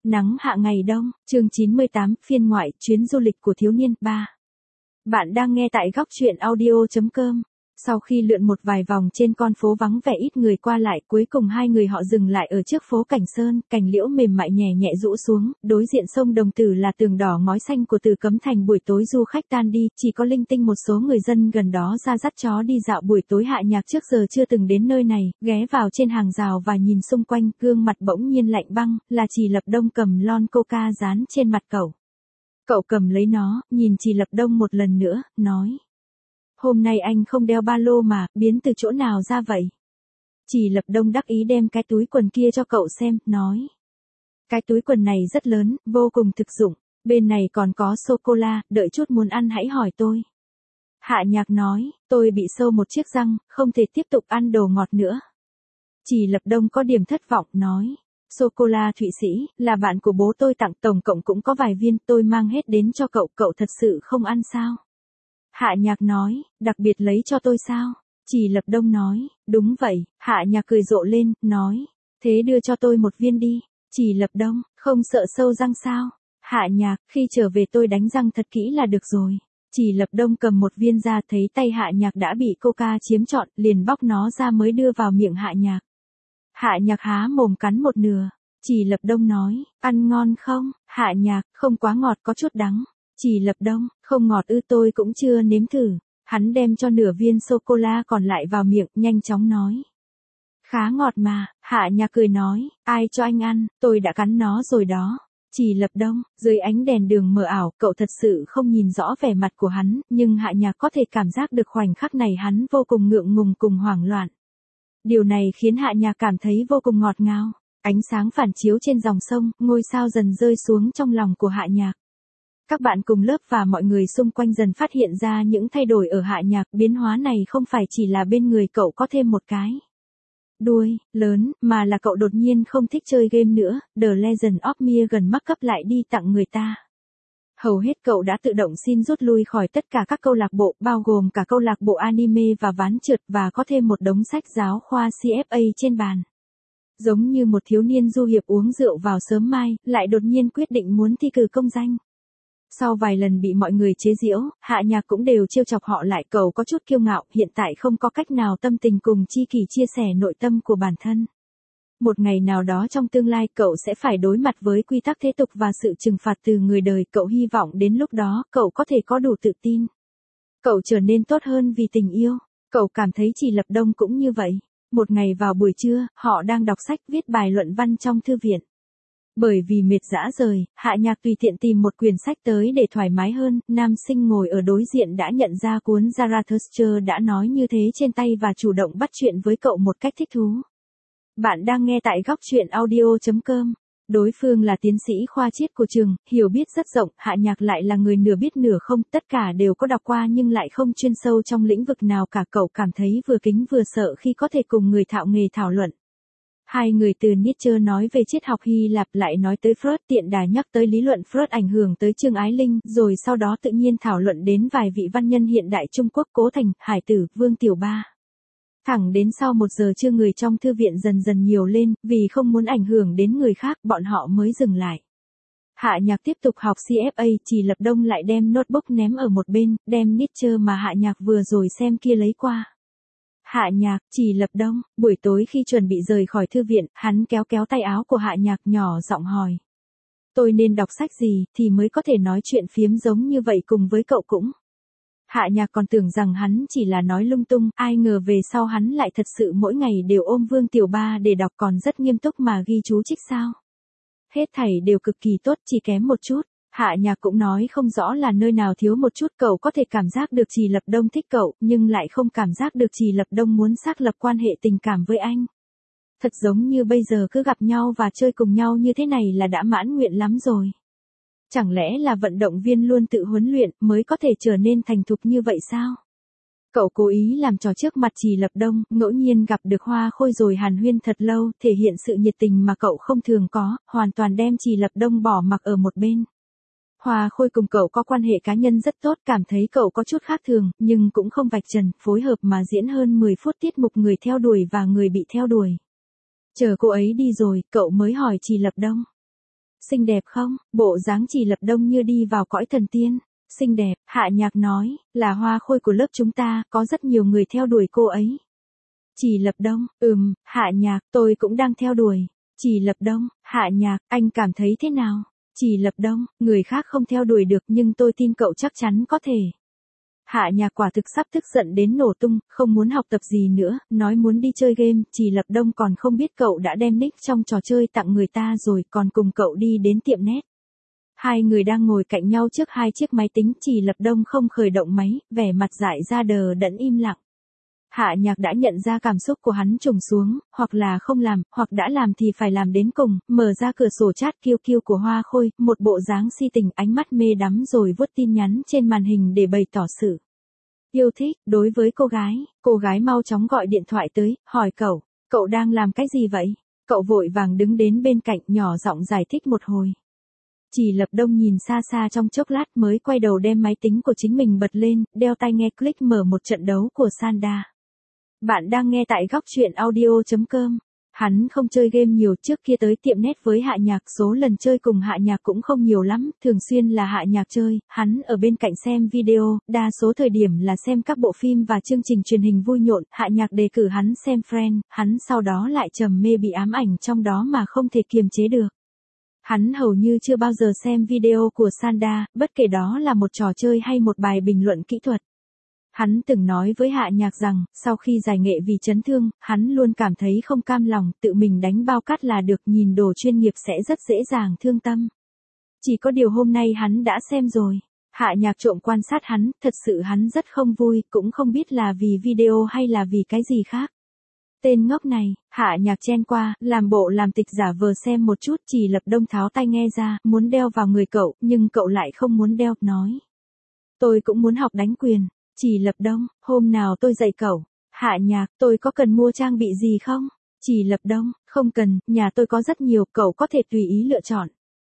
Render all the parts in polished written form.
Nắng hạ ngày đông, chương 98, phiên ngoại, chuyến du lịch của thiếu niên 3. Bạn đang nghe tại góc truyện audio.com. Sau khi lượn một vài vòng trên con phố vắng vẻ ít người qua lại, cuối cùng hai người họ dừng lại ở trước phố Cảnh Sơn, cành liễu mềm mại nhẹ nhẹ rũ xuống, đối diện sông Đồng Tử là tường đỏ ngói xanh của Từ Cấm Thành. Buổi tối du khách tan đi, chỉ có linh tinh một số người dân gần đó ra dắt chó đi dạo buổi tối. Hạ Nhạc trước giờ chưa từng đến nơi này, ghé vào trên hàng rào và nhìn xung quanh, gương mặt bỗng nhiên lạnh băng, là Trì Lập Đông cầm lon coca dán trên mặt cậu. Cậu cầm lấy nó, nhìn Trì Lập Đông một lần nữa, nói. Hôm nay anh không đeo ba lô mà, biến từ chỗ nào ra vậy? Trì Lập Đông đắc ý đem cái túi quần kia cho cậu xem, nói. Cái túi quần này rất lớn, vô cùng thực dụng, bên này còn có sô-cô-la, đợi chút muốn ăn hãy hỏi tôi. Hạ Nhạc nói, tôi bị sâu một chiếc răng, không thể tiếp tục ăn đồ ngọt nữa. Trì Lập Đông có điểm thất vọng, nói. Sô-cô-la Thụy Sĩ, là bạn của bố tôi tặng, tổng cộng cũng có vài viên, tôi mang hết đến cho cậu, cậu thật sự không ăn sao? Hạ Nhạc nói, đặc biệt lấy cho tôi sao? Trì Lập Đông nói, đúng vậy. Hạ Nhạc cười rộ lên, nói, thế đưa cho tôi một viên đi. Trì Lập Đông, không sợ sâu răng sao? Hạ Nhạc, khi trở về tôi đánh răng thật kỹ là được rồi. Trì Lập Đông cầm một viên ra, thấy tay Hạ Nhạc đã bị coca chiếm trọn, liền bóc nó ra mới đưa vào miệng Hạ Nhạc. Hạ Nhạc há mồm cắn một nửa. Trì Lập Đông nói, ăn ngon không? Hạ Nhạc, không quá ngọt, có chút đắng. Trì Lập Đông, không ngọt ư, tôi cũng chưa nếm thử. Hắn đem cho nửa viên sô-cô-la còn lại vào miệng, nhanh chóng nói. Khá ngọt mà. Hạ Nhạc cười nói, ai cho anh ăn, tôi đã cắn nó rồi đó. Trì Lập Đông, dưới ánh đèn đường mờ ảo, cậu thật sự không nhìn rõ vẻ mặt của hắn, nhưng Hạ Nhạc có thể cảm giác được khoảnh khắc này hắn vô cùng ngượng ngùng cùng hoảng loạn. Điều này khiến Hạ Nhạc cảm thấy vô cùng ngọt ngào. Ánh sáng phản chiếu trên dòng sông, ngôi sao dần rơi xuống trong lòng của Hạ Nhạc. Các bạn cùng lớp và mọi người xung quanh dần phát hiện ra những thay đổi ở Hạ Nhạc, biến hóa này không phải chỉ là bên người cậu có thêm một cái đuôi lớn, mà là cậu đột nhiên không thích chơi game nữa, The Legend of Megan mắc cấp lại đi tặng người ta. Hầu hết cậu đã tự động xin rút lui khỏi tất cả các câu lạc bộ, bao gồm cả câu lạc bộ anime và ván trượt, và có thêm một đống sách giáo khoa CFA trên bàn. Giống như một thiếu niên du hiệp uống rượu vào sớm mai, lại đột nhiên quyết định muốn thi cử công danh. Sau vài lần bị mọi người chế giễu, Hạ Nhạc cũng đều trêu chọc họ lại, cậu có chút kiêu ngạo, hiện tại không có cách nào tâm tình cùng tri kỷ chia sẻ nội tâm của bản thân. Một ngày nào đó trong tương lai cậu sẽ phải đối mặt với quy tắc thế tục và sự trừng phạt từ người đời, cậu hy vọng đến lúc đó cậu có thể có đủ tự tin. Cậu trở nên tốt hơn vì tình yêu. Cậu cảm thấy Trì Lập Đông cũng như vậy. Một ngày vào buổi trưa, họ đang đọc sách viết bài luận văn trong thư viện. Bởi vì mệt rã rời, Hạ Nhạc tùy tiện tìm một quyển sách tới để thoải mái hơn, nam sinh ngồi ở đối diện đã nhận ra cuốn Zarathustra đã nói như thế trên tay và chủ động bắt chuyện với cậu một cách thích thú. Bạn đang nghe tại góc truyện audio.com. Đối phương là tiến sĩ khoa triết của trường, hiểu biết rất rộng, Hạ Nhạc lại là người nửa biết nửa không, tất cả đều có đọc qua nhưng lại không chuyên sâu trong lĩnh vực nào cả. Cậu cảm thấy vừa kính vừa sợ khi có thể cùng người thạo nghề thảo luận. Hai người từ Nietzsche nói về triết học Hy Lạp lại nói tới Freud, tiện đà nhắc tới lý luận Freud ảnh hưởng tới Trương Ái Linh, rồi sau đó tự nhiên thảo luận đến vài vị văn nhân hiện đại Trung Quốc, Cố Thành, Hải Tử, Vương Tiểu Ba. Thẳng đến sau 1 giờ trưa người trong thư viện dần dần nhiều lên, vì không muốn ảnh hưởng đến người khác, bọn họ mới dừng lại. Hạ Nhạc tiếp tục học CFA, Trì Lập Đông lại đem notebook ném ở một bên, đem Nietzsche mà Hạ Nhạc vừa rồi xem kia lấy qua. Hạ Nhạc, Trì Lập Đông, buổi tối khi chuẩn bị rời khỏi thư viện, hắn kéo kéo tay áo của Hạ Nhạc nhỏ giọng hỏi. Tôi nên đọc sách gì, thì mới có thể nói chuyện phiếm giống như vậy cùng với cậu cũng. Hạ Nhạc còn tưởng rằng hắn chỉ là nói lung tung, ai ngờ về sau hắn lại thật sự mỗi ngày đều ôm Vương Tiểu Ba để đọc, còn rất nghiêm túc mà ghi chú trích sao. Hết thảy đều cực kỳ tốt, chỉ kém một chút. Hạ Nhạc cũng nói không rõ là nơi nào thiếu một chút, cậu có thể cảm giác được Trì Lập Đông thích cậu, nhưng lại không cảm giác được Trì Lập Đông muốn xác lập quan hệ tình cảm với anh. Thật giống như bây giờ cứ gặp nhau và chơi cùng nhau như thế này là đã mãn nguyện lắm rồi. Chẳng lẽ là vận động viên luôn tự huấn luyện mới có thể trở nên thành thục như vậy sao? Cậu cố ý làm trò trước mặt Trì Lập Đông, ngẫu nhiên gặp được Hoa Khôi rồi hàn huyên thật lâu, thể hiện sự nhiệt tình mà cậu không thường có, hoàn toàn đem Trì Lập Đông bỏ mặc ở một bên. Hoa Khôi cùng cậu có quan hệ cá nhân rất tốt, cảm thấy cậu có chút khác thường, nhưng cũng không vạch trần, phối hợp mà diễn hơn 10 phút tiết mục người theo đuổi và người bị theo đuổi. Chờ cô ấy đi rồi, cậu mới hỏi Trì Lập Đông. Xinh đẹp không? Bộ dáng Chỉ Lập Đông như đi vào cõi thần tiên. Xinh đẹp, Hạ Nhạc nói, là hoa khôi của lớp chúng ta, có rất nhiều người theo đuổi cô ấy. Chỉ Lập Đông, Hạ Nhạc, tôi cũng đang theo đuổi. Chỉ Lập Đông, Hạ Nhạc, anh cảm thấy thế nào? Chỉ Lập Đông, người khác không theo đuổi được nhưng tôi tin cậu chắc chắn có thể. Hạ Nhạc quả thực sắp tức giận đến nổ tung, không muốn học tập gì nữa, nói muốn đi chơi game. Chỉ Lập Đông còn không biết cậu đã đem nick trong trò chơi tặng người ta rồi, còn cùng cậu đi đến tiệm net. Hai người đang ngồi cạnh nhau trước hai chiếc máy tính. Chỉ Lập Đông không khởi động máy, vẻ mặt dại ra đờ đẫn im lặng. Hạ Nhạc đã nhận ra cảm xúc của hắn trùng xuống, hoặc là không làm, hoặc đã làm thì phải làm đến cùng, mở ra cửa sổ chat QQ của Hoa Khôi, một bộ dáng si tình, ánh mắt mê đắm rồi vuốt tin nhắn trên màn hình để bày tỏ sự yêu thích đối với cô gái mau chóng gọi điện thoại tới, hỏi cậu đang làm cái gì vậy? Cậu vội vàng đứng đến bên cạnh nhỏ giọng giải thích một hồi. Chỉ Lập Đông nhìn xa xa trong chốc lát mới quay đầu đem máy tính của chính mình bật lên, đeo tai nghe click mở một trận đấu của Sanda. Bạn đang nghe tại góc truyện audio.com. Hắn không chơi game nhiều, trước kia tới tiệm net với Hạ Nhạc, số lần chơi cùng Hạ Nhạc cũng không nhiều lắm, thường xuyên là Hạ Nhạc chơi, hắn ở bên cạnh xem video, đa số thời điểm là xem các bộ phim và chương trình truyền hình vui nhộn. Hạ Nhạc đề cử hắn xem Friends, hắn sau đó lại trầm mê bị ám ảnh trong đó mà không thể kiềm chế được. Hắn hầu như chưa bao giờ xem video của Sanda, bất kể đó là một trò chơi hay một bài bình luận kỹ thuật. Hắn từng nói với Hạ Nhạc rằng, sau khi giải nghệ vì chấn thương, hắn luôn cảm thấy không cam lòng, tự mình đánh bao cát là được, nhìn đồ chuyên nghiệp sẽ rất dễ dàng thương tâm. Chỉ có điều hôm nay hắn đã xem rồi. Hạ Nhạc trộm quan sát hắn, thật sự hắn rất không vui, cũng không biết là vì video hay là vì cái gì khác. Tên ngốc này, Hạ Nhạc chen qua, làm bộ làm tịch giả vờ xem một chút. Chỉ Lập Đông tháo tai nghe ra, muốn đeo vào người cậu, nhưng cậu lại không muốn đeo, nói. Tôi cũng muốn học đánh quyền. Chỉ Lập Đông, hôm nào tôi dạy cậu. Hạ Nhạc, tôi có cần mua trang bị gì không? Chỉ Lập Đông, không cần, nhà tôi có rất nhiều, cậu có thể tùy ý lựa chọn.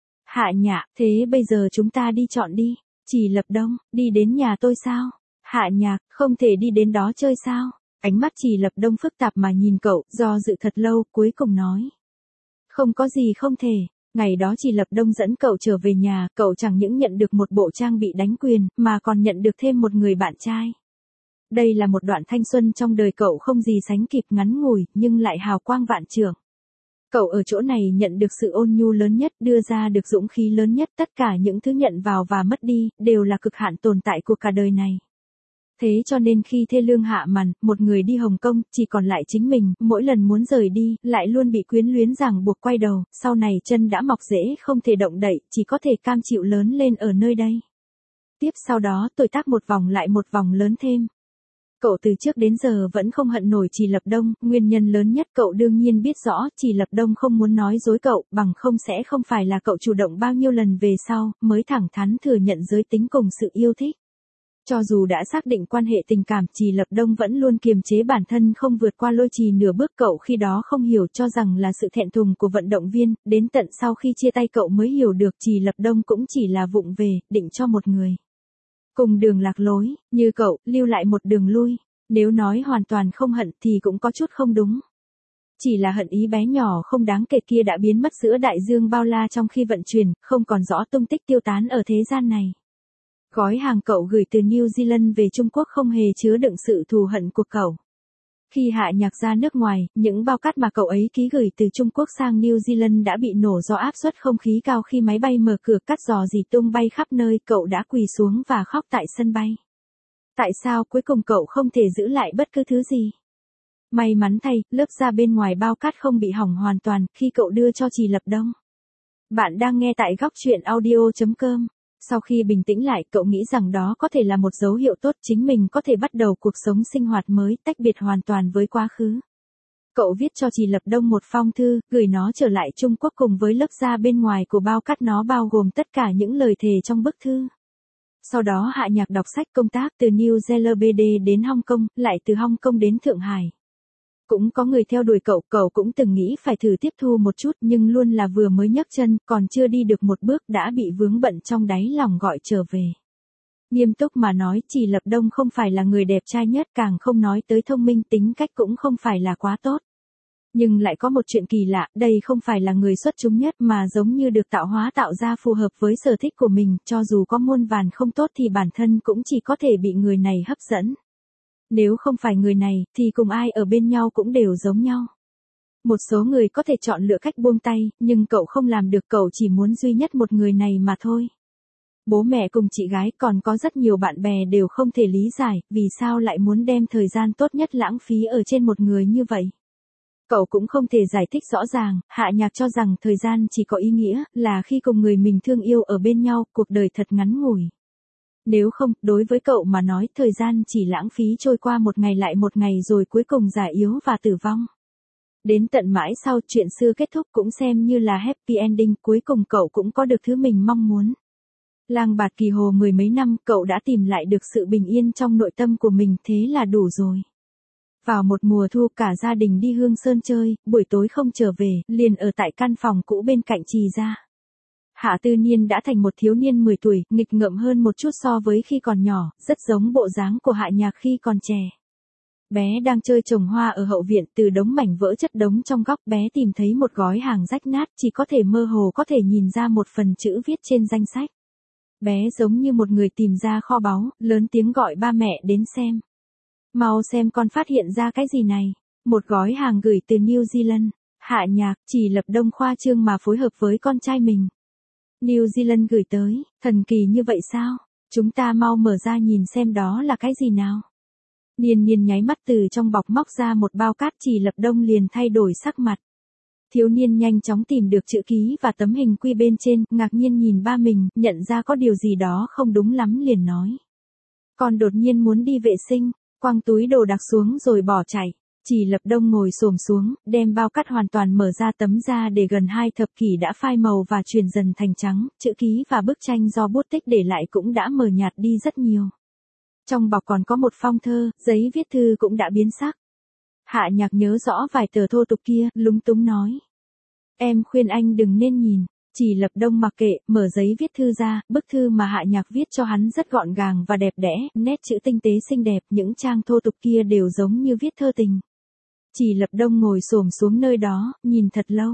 Hạ Nhạc, thế bây giờ chúng ta đi chọn đi. Chỉ Lập Đông, đi đến nhà tôi sao? Hạ Nhạc, không thể đi đến đó chơi sao? Ánh mắt Chỉ Lập Đông phức tạp mà nhìn cậu, do dự thật lâu, cuối cùng nói. Không có gì không thể. Ngày đó Chỉ Lập Đông dẫn cậu trở về nhà, cậu chẳng những nhận được một bộ trang bị đánh quyền, mà còn nhận được thêm một người bạn trai. Đây là một đoạn thanh xuân trong đời cậu không gì sánh kịp, ngắn ngủi, nhưng lại hào quang vạn trượng. Cậu ở chỗ này nhận được sự ôn nhu lớn nhất, đưa ra được dũng khí lớn nhất, tất cả những thứ nhận vào và mất đi, đều là cực hạn tồn tại của cả đời này. Thế cho nên khi thê lương hạ màn, một người đi Hồng Kông, chỉ còn lại chính mình, mỗi lần muốn rời đi, lại luôn bị quyến luyến ràng buộc quay đầu, sau này chân đã mọc rễ không thể động đậy, chỉ có thể cam chịu lớn lên ở nơi đây. Tiếp sau đó tuổi tác một vòng lại một vòng lớn thêm. Cậu từ trước đến giờ vẫn không hận nổi Chỉ Lập Đông, nguyên nhân lớn nhất cậu đương nhiên biết rõ, Chỉ Lập Đông không muốn nói dối cậu, bằng không sẽ không phải là cậu chủ động bao nhiêu lần về sau, mới thẳng thắn thừa nhận giới tính cùng sự yêu thích. Cho dù đã xác định quan hệ tình cảm, Chỉ Lập Đông vẫn luôn kiềm chế bản thân không vượt qua Lôi Trì nửa bước. Cậu khi đó không hiểu, cho rằng là sự thẹn thùng của vận động viên, đến tận sau khi chia tay cậu mới hiểu được Chỉ Lập Đông cũng chỉ là vụng về, định cho một người cùng đường lạc lối, như cậu, lưu lại một đường lui. Nếu nói hoàn toàn không hận thì cũng có chút không đúng. Chỉ là hận ý bé nhỏ không đáng kể kia đã biến mất giữa đại dương bao la trong khi vận chuyển, không còn rõ tung tích, tiêu tán ở thế gian này. Gói hàng cậu gửi từ New Zealand về Trung Quốc không hề chứa đựng sự thù hận của cậu. Khi Hạ Nhạc ra nước ngoài, những bao cát mà cậu ấy ký gửi từ Trung Quốc sang New Zealand đã bị nổ do áp suất không khí cao. Khi máy bay mở cửa cắt giò dì tung bay khắp nơi, cậu đã quỳ xuống và khóc tại sân bay. Tại sao cuối cùng cậu không thể giữ lại bất cứ thứ gì? May mắn thay, lớp da bên ngoài bao cát không bị hỏng hoàn toàn khi cậu đưa cho Chỉ Lập Đông. Bạn đang nghe tại góc truyện audio.com. Sau khi bình tĩnh lại, cậu nghĩ rằng đó có thể là một dấu hiệu tốt, chính mình có thể bắt đầu cuộc sống sinh hoạt mới, tách biệt hoàn toàn với quá khứ. Cậu viết cho Chỉ Lập Đông một phong thư, gửi nó trở lại Trung Quốc cùng với lớp da bên ngoài của bao cát, nó bao gồm tất cả những lời thề trong bức thư. Sau đó Hạ Nhạc đọc sách công tác từ New Zealand đến Hong Kong, lại từ Hong Kong đến Thượng Hải. Cũng có người theo đuổi cậu cũng từng nghĩ phải thử tiếp thu một chút, nhưng luôn là vừa mới nhấc chân, còn chưa đi được một bước đã bị vướng bận trong đáy lòng gọi trở về. Nghiêm túc mà nói, Chỉ Lập Đông không phải là người đẹp trai nhất, càng không nói tới thông minh, tính cách cũng không phải là quá tốt. Nhưng lại có một chuyện kỳ lạ, đây không phải là người xuất chúng nhất mà giống như được tạo hóa tạo ra phù hợp với sở thích của mình, cho dù có muôn vàn không tốt thì bản thân cũng chỉ có thể bị người này hấp dẫn. Nếu không phải người này, thì cùng ai ở bên nhau cũng đều giống nhau. Một số người có thể chọn lựa cách buông tay, nhưng cậu không làm được, cậu chỉ muốn duy nhất một người này mà thôi. Bố mẹ cùng chị gái còn có rất nhiều bạn bè đều không thể lý giải, vì sao lại muốn đem thời gian tốt nhất lãng phí ở trên một người như vậy. Cậu cũng không thể giải thích rõ ràng, Hạ Nhạc cho rằng thời gian chỉ có ý nghĩa là khi cùng người mình thương yêu ở bên nhau, cuộc đời thật ngắn ngủi. Nếu không, đối với cậu mà nói thời gian chỉ lãng phí trôi qua một ngày lại một ngày rồi cuối cùng già yếu và tử vong. Đến tận mãi sau chuyện xưa kết thúc cũng xem như là happy ending, cuối cùng cậu cũng có được thứ mình mong muốn. Lang bạt kỳ hồ mười mấy năm, cậu đã tìm lại được sự bình yên trong nội tâm của mình, thế là đủ rồi. Vào một mùa thu cả gia đình đi Hương Sơn chơi, buổi tối không trở về, liền ở tại căn phòng cũ bên cạnh Trì gia. Hạ Tư Niên đã thành một thiếu niên 10 tuổi, nghịch ngợm hơn một chút so với khi còn nhỏ, rất giống bộ dáng của Hạ Nhạc khi còn trẻ. Bé đang chơi trồng hoa ở hậu viện, từ đống mảnh vỡ chất đống trong góc bé tìm thấy một gói hàng rách nát, chỉ có thể mơ hồ có thể nhìn ra một phần chữ viết trên danh sách. Bé giống như một người tìm ra kho báu, lớn tiếng gọi ba mẹ đến xem. Mau xem con phát hiện ra cái gì này. Một gói hàng gửi từ New Zealand. Hạ Nhạc, Chỉ Lập Đông khoa trương mà phối hợp với con trai mình. New Zealand gửi tới, thần kỳ như vậy sao? Chúng ta mau mở ra nhìn xem đó là cái gì nào. Niên Niên nháy mắt từ trong bọc móc ra một bao cát, Chỉ Lập Đông liền thay đổi sắc mặt. Thiếu niên nhanh chóng tìm được chữ ký và tấm hình quy bên trên, ngạc nhiên nhìn ba mình, nhận ra có điều gì đó không đúng lắm liền nói. Con đột nhiên muốn đi vệ sinh, quăng túi đồ đạc xuống rồi bỏ chạy. Chỉ Lập Đông ngồi xổm xuống, đem bao cát hoàn toàn mở ra, tấm da để gần 2 thập kỷ đã phai màu và chuyển dần thành trắng, chữ ký và bức tranh do bút tích để lại cũng đã mờ nhạt đi rất nhiều. Trong bọc còn có một phong thơ, giấy viết thư cũng đã biến sắc. Hạ Nhạc nhớ rõ vài tờ thô tục kia, lúng túng nói. Em khuyên anh đừng nên nhìn. Chỉ Lập Đông mặc kệ, mở giấy viết thư ra, bức thư mà Hạ Nhạc viết cho hắn rất gọn gàng và đẹp đẽ, nét chữ tinh tế xinh đẹp, những trang thô tục kia đều giống như viết thơ tình. Chỉ Lập Đông ngồi xổm xuống nơi đó, nhìn thật lâu.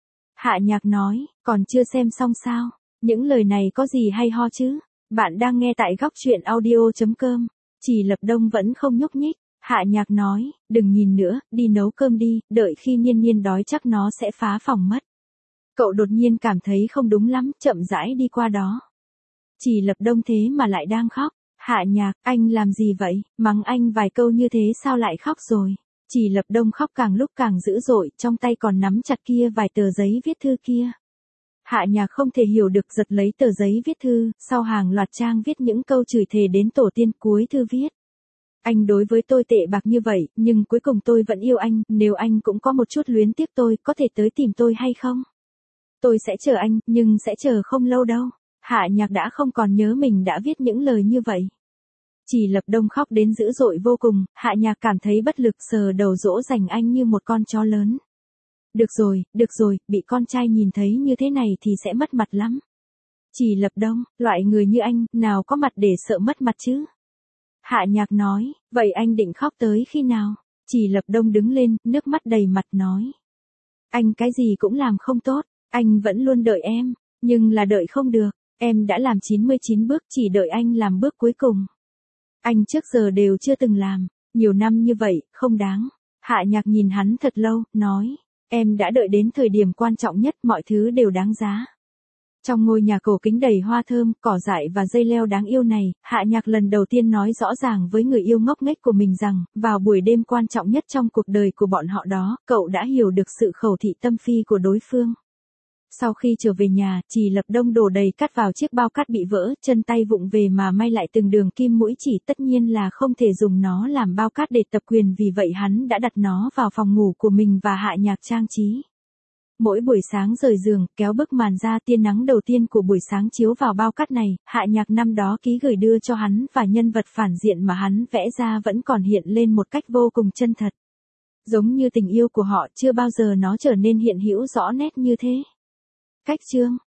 Hạ Nhạc nói, còn chưa xem xong sao? Những lời này có gì hay ho chứ? Bạn đang nghe tại góc truyện audio.com. Chỉ Lập Đông vẫn không nhúc nhích. Hạ Nhạc nói, đừng nhìn nữa, đi nấu cơm đi, đợi khi Niên Niên đói chắc nó sẽ phá phòng mất. Cậu đột nhiên cảm thấy không đúng lắm, chậm rãi đi qua đó. Chỉ Lập Đông thế mà lại đang khóc. Hạ Nhạc, anh làm gì vậy? Mắng anh vài câu như thế sao lại khóc rồi? Chỉ Lập Đông khóc càng lúc càng dữ dội, trong tay còn nắm chặt kia vài tờ giấy viết thư kia. Hạ Nhạc không thể hiểu được, giật lấy tờ giấy viết thư, sau hàng loạt trang viết những câu chửi thề đến tổ tiên, cuối thư viết. Anh đối với tôi tệ bạc như vậy, nhưng cuối cùng tôi vẫn yêu anh, nếu anh cũng có một chút luyến tiếc tôi, có thể tới tìm tôi hay không? Tôi sẽ chờ anh, nhưng sẽ chờ không lâu đâu. Hạ Nhạc đã không còn nhớ mình đã viết những lời như vậy. Chỉ Lập Đông khóc đến dữ dội vô cùng, Hạ Nhạc cảm thấy bất lực, sờ đầu dỗ dành anh như một con chó lớn. Được rồi, bị con trai nhìn thấy như thế này thì sẽ mất mặt lắm. Chỉ Lập Đông, loại người như anh, nào có mặt để sợ mất mặt chứ? Hạ Nhạc nói, vậy anh định khóc tới khi nào? Chỉ Lập Đông đứng lên, nước mắt đầy mặt nói. Anh cái gì cũng làm không tốt, anh vẫn luôn đợi em, nhưng là đợi không được, em đã làm 99 bước, chỉ đợi anh làm bước cuối cùng. Anh trước giờ đều chưa từng làm, nhiều năm như vậy, không đáng. Hạ Nhạc nhìn hắn thật lâu, nói, em đã đợi đến thời điểm quan trọng nhất, mọi thứ đều đáng giá. Trong ngôi nhà cổ kính đầy hoa thơm, cỏ dại và dây leo đáng yêu này, Hạ Nhạc lần đầu tiên nói rõ ràng với người yêu ngốc nghếch của mình rằng, vào buổi đêm quan trọng nhất trong cuộc đời của bọn họ đó, cậu đã hiểu được sự khẩu thị tâm phi của đối phương. Sau khi trở về nhà, Chỉ Lập Đông đổ đầy cát vào chiếc bao cát bị vỡ, chân tay vụng về mà may lại từng đường kim mũi chỉ, tất nhiên là không thể dùng nó làm bao cát để tập quyền, vì vậy hắn đã đặt nó vào phòng ngủ của mình và Hạ Nhạc trang trí. Mỗi buổi sáng rời giường, kéo bức màn ra, tia nắng đầu tiên của buổi sáng chiếu vào bao cát này, Hạ Nhạc năm đó ký gửi đưa cho hắn, và nhân vật phản diện mà hắn vẽ ra vẫn còn hiện lên một cách vô cùng chân thật. Giống như tình yêu của họ, chưa bao giờ nó trở nên hiện hữu rõ nét như thế. Cách chương